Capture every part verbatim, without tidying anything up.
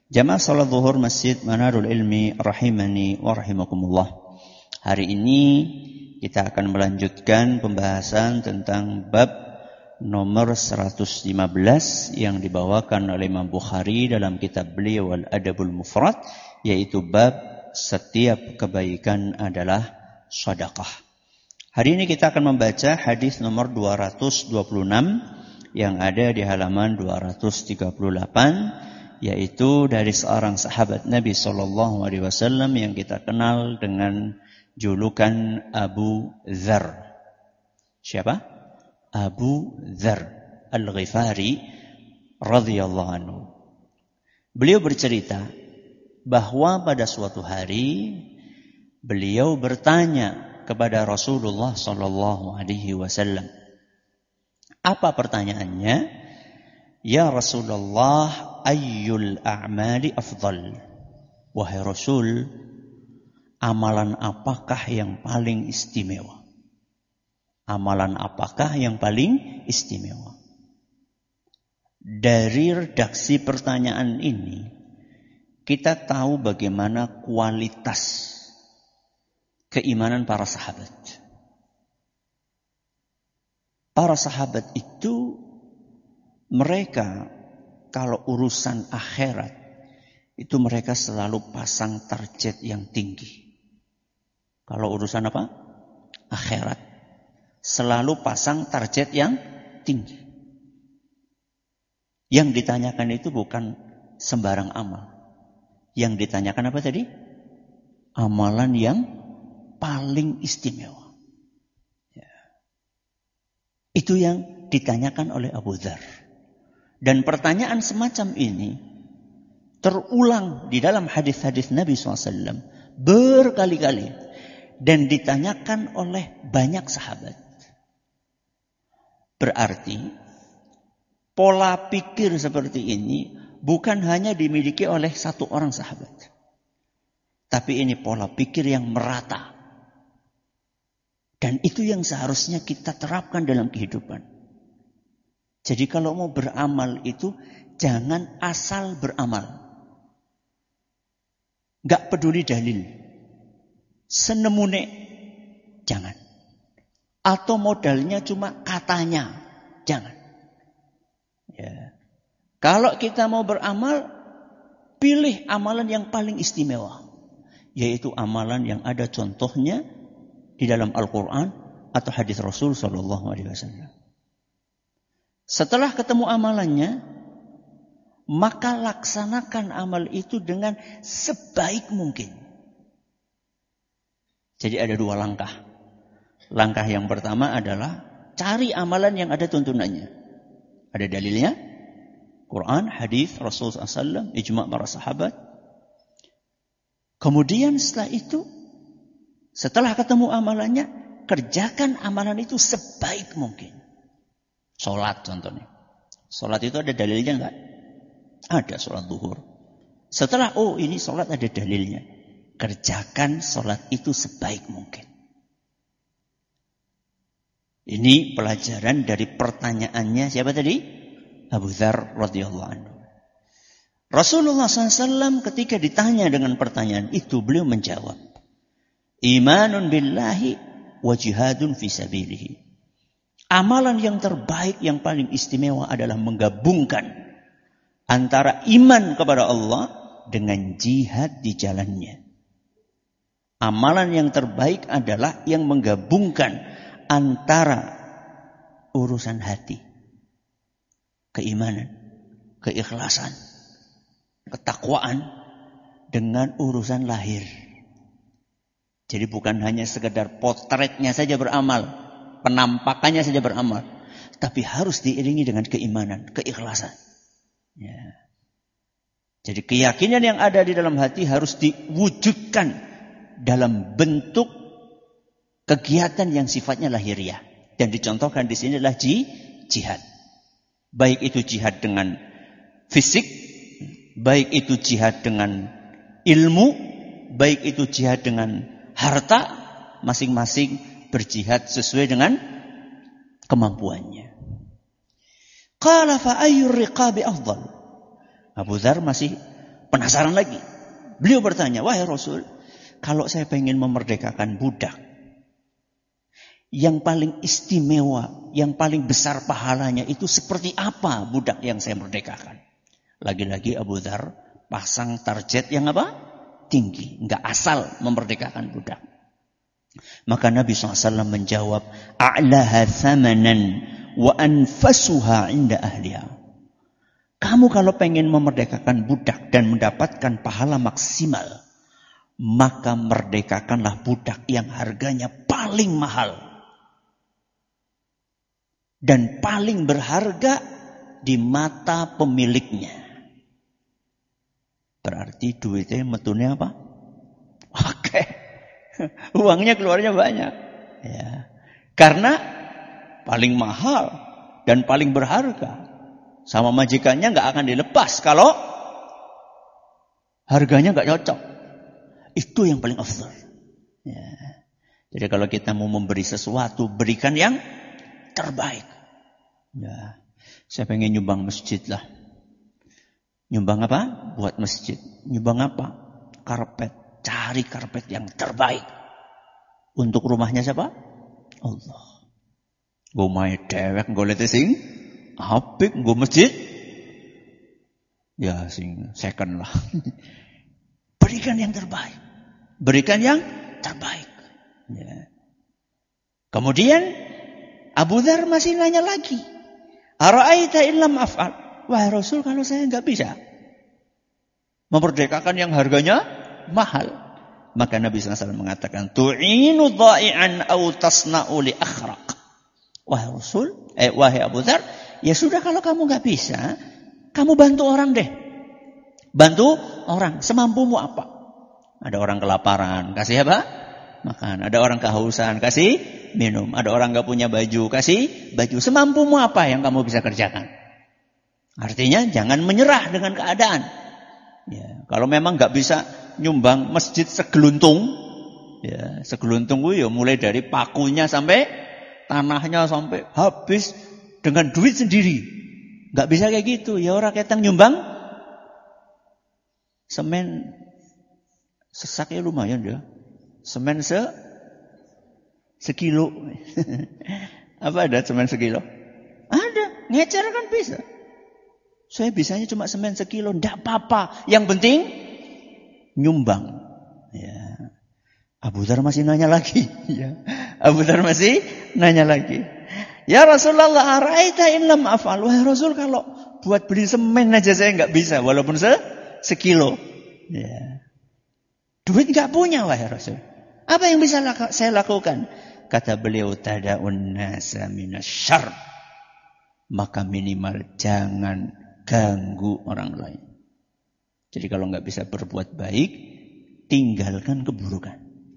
Jamaah salat zuhur Masjid Manarul Ilmi rahimani wa rahimakumullah. Hari ini kita akan melanjutkan pembahasan tentang bab nomor seratus lima belas yang dibawakan oleh Imam Bukhari dalam kitab beliau Al-Adabul Mufrad, yaitu bab setiap kebaikan adalah sedekah. Hari ini kita akan membaca hadis nomor dua ratus dua puluh enam yang ada di halaman dua ratus tiga puluh delapan, yaitu dari seorang sahabat Nabi Shallallahu Alaihi Wasallam yang kita kenal dengan julukan Abu Dzar. Siapa? Abu Dzar Al-Ghifari radhiyallahu anhu. Beliau bercerita bahwa pada suatu hari beliau bertanya kepada Rasulullah Shallallahu Alaihi Wasallam. Apa pertanyaannya? Ya Rasulullah, ayyul a'mali afdal? Wahai Rasul, amalan apakah yang paling istimewa? Amalan apakah yang paling istimewa? Dari redaksi pertanyaan ini, kita tahu bagaimana kualitas keimanan para sahabat. Para sahabat itu, mereka kalau urusan akhirat, itu mereka selalu pasang target yang tinggi. Kalau urusan apa? Akhirat. Selalu pasang target yang tinggi. Yang ditanyakan itu bukan sembarang amal. Yang ditanyakan apa tadi? Amalan yang paling istimewa. Ya. Itu yang ditanyakan oleh Abu Dzar. Dan pertanyaan semacam ini terulang di dalam hadis-hadis Nabi shallallahu alaihi wasallam berkali-kali. Dan ditanyakan oleh banyak sahabat. Berarti pola pikir seperti ini bukan hanya dimiliki oleh satu orang sahabat. Tapi ini pola pikir yang merata. Dan itu yang seharusnya kita terapkan dalam kehidupan. Jadi kalau mau beramal itu jangan asal beramal. Gak peduli dalil. Senemune jangan. Atau modalnya cuma katanya, jangan. Ya. Kalau kita mau beramal, pilih amalan yang paling istimewa. Yaitu amalan yang ada contohnya di dalam Al-Quran atau hadis Rasul Sallallahu Alaihi Wasallam. Setelah ketemu amalannya, maka laksanakan amal itu dengan sebaik mungkin. Jadi ada dua langkah. Langkah yang pertama adalah cari amalan yang ada tuntunannya. Ada dalilnya, Quran, hadis Rasul Sallallahu Alaihi Wasallam, ijma' para sahabat. Kemudian setelah itu, setelah ketemu amalannya, kerjakan amalan itu sebaik mungkin. Sholat contohnya. Sholat itu ada dalilnya enggak? Ada sholat zuhur. Setelah, oh ini sholat ada dalilnya. Kerjakan sholat itu sebaik mungkin. Ini pelajaran dari pertanyaannya siapa tadi? Abu Dzar radhiyallahu anhu. Rasulullah shallallahu alaihi wasallam ketika ditanya dengan pertanyaan itu, beliau menjawab, Imanun billahi wa jihadun fi sabilihi. Amalan yang terbaik, yang paling istimewa adalah menggabungkan antara iman kepada Allah dengan jihad di jalannya. Amalan yang terbaik adalah yang menggabungkan antara urusan hati, keimanan, keikhlasan, ketakwaan dengan urusan lahir. Jadi bukan hanya sekedar potretnya saja beramal, penampakannya saja beramal, tapi harus diiringi dengan keimanan, keikhlasan. Ya. Jadi keyakinan yang ada di dalam hati harus diwujudkan dalam bentuk kegiatan yang sifatnya lahiriah. Dan dicontohkan di sini adalah jihad. Baik itu jihad dengan fisik, baik itu jihad dengan ilmu, baik itu jihad dengan harta, masing-masing berjihad sesuai dengan kemampuannya. Qala fa ayyur riqabi afdal? Abu Dzar masih penasaran lagi. Beliau bertanya, wahai Rasul, kalau saya pengen memerdekakan budak, yang paling istimewa, yang paling besar pahalanya itu seperti apa budak yang saya merdekakan? Lagi-lagi Abu Dzar pasang target yang apa? Tinggi. Enggak asal memerdekakan budak. Maka Nabi shallallahu alaihi wasallam menjawab, a'laha thamanan wa anfasuha inda ahliha. Kamu kalau pengen memerdekakan budak dan mendapatkan pahala maksimal, maka merdekakanlah budak yang harganya paling mahal dan paling berharga di mata pemiliknya. Berarti duitnya metune apa? Oke. Uangnya keluarnya banyak. Ya. Karena paling mahal dan paling berharga. Sama majikannya nggak akan dilepas kalau harganya nggak cocok. Itu yang paling afdal. Ya. Jadi kalau kita mau memberi sesuatu, berikan yang terbaik. Ya. Saya pengen nyumbang masjid lah. Nyumbang apa? Buat masjid. Nyumbang apa? Karpet. Cari karpet yang terbaik. Untuk rumahnya siapa? Allah. Gue main dewek, gue lihat sing apik, gue masjid. Ya sing second lah. Berikan yang terbaik. Berikan yang terbaik. Ya. Kemudian Abu Dzar masih nanya lagi. Ara'aita illam af'al. Wahai Rasul, kalau saya nggak bisa memerdekakan yang harganya mahal, maka Nabi shallallahu alaihi wasallam mengatakan, tu'inu dha'i'an aw tasna'u li akhraq. Wahai Rasul, eh wahai Abu Dzar, ya sudah kalau kamu nggak bisa, kamu bantu orang deh. Bantu orang semampumu apa? Ada orang kelaparan, kasih apa? Makan. Ada orang kehausan, kasih minum. Ada orang nggak punya baju, kasih baju. Semampumu apa yang kamu bisa kerjakan? Artinya jangan menyerah dengan keadaan. Ya, kalau memang nggak bisa nyumbang masjid segeluntung, ya segeluntung itu ya mulai dari pakunya sampai tanahnya sampai habis dengan duit sendiri. Nggak bisa kayak gitu. Ya orang ketang nyumbang semen sesaknya lumayan ya. Semen se sekilo. Apa ada semen sekilo? Ada, ngecer kan bisa. Saya bisanya cuma semen sekilo, ndak apa-apa. Yang penting nyumbang. Ya. Abu Dzar masih nanya lagi. Ya. Abu Dzar masih nanya lagi. Ya Rasulullah, ara'aita in lam af'al. Wahai Rasul, kalau buat beli semen aja saya nggak bisa, walaupun se sekilo. Ya. Duit nggak punya, wahai Rasul. Apa yang bisa laka- saya lakukan? Kata beliau, tada'un nasa minasyarr. Maka minimal jangan ganggu orang lain. Jadi kalau nggak bisa berbuat baik, tinggalkan keburukan.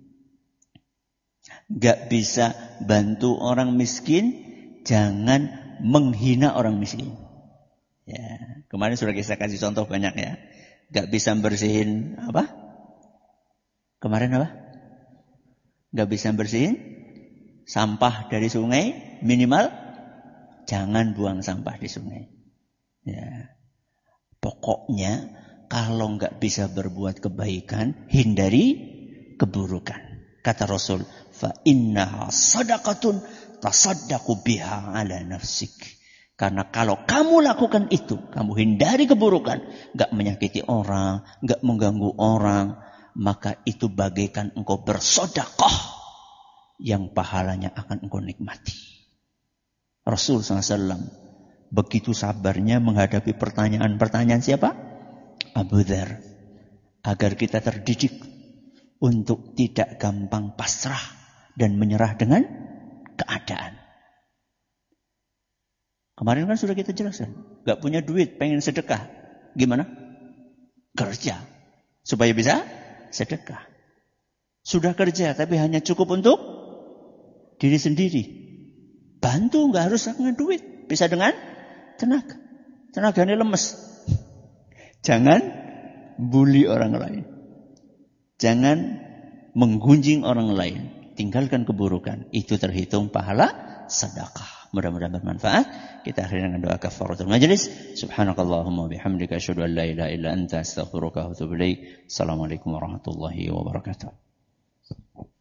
Nggak bisa bantu orang miskin, jangan menghina orang miskin. Ya, kemarin sudah kita kasih contoh banyak ya. Nggak bisa bersihin apa? Kemarin apa? Nggak bisa bersihin sampah dari sungai, minimal jangan buang sampah di sungai. Ya. Pokoknya kalau nggak bisa berbuat kebaikan, hindari keburukan. Kata Rasul, fa innaha sadaqatun tasaddaqu biha ala nafsik. Karena kalau kamu lakukan itu, kamu hindari keburukan, nggak menyakiti orang, nggak mengganggu orang, maka itu bagaikan engkau bersedekah yang pahalanya akan engkau nikmati. Rasul shallallahu alaihi wasallam begitu sabarnya menghadapi pertanyaan-pertanyaan siapa? Abu Dzar. Agar kita terdidik untuk tidak gampang pasrah dan menyerah dengan keadaan. Kemarin kan sudah kita jelaskan. Gak punya duit, pengen sedekah. Gimana? Kerja. Supaya bisa sedekah. Sudah kerja, tapi hanya cukup untuk diri sendiri. Bantu, gak harus dengan duit. Bisa dengan tenaga. Tenaganya lemes. Jangan bully orang lain. Jangan menggunjing orang lain. Tinggalkan keburukan. Itu terhitung pahala sedekah. Mudah-mudahan bermanfaat. Kita akhiri dengan doa kafaratul majlis. Subhanakallahumma bihamdika asyhadu an la ilaha illa anta astaghfiruka wa atubu ilaik. Assalamualaikum warahmatullahi wabarakatuh.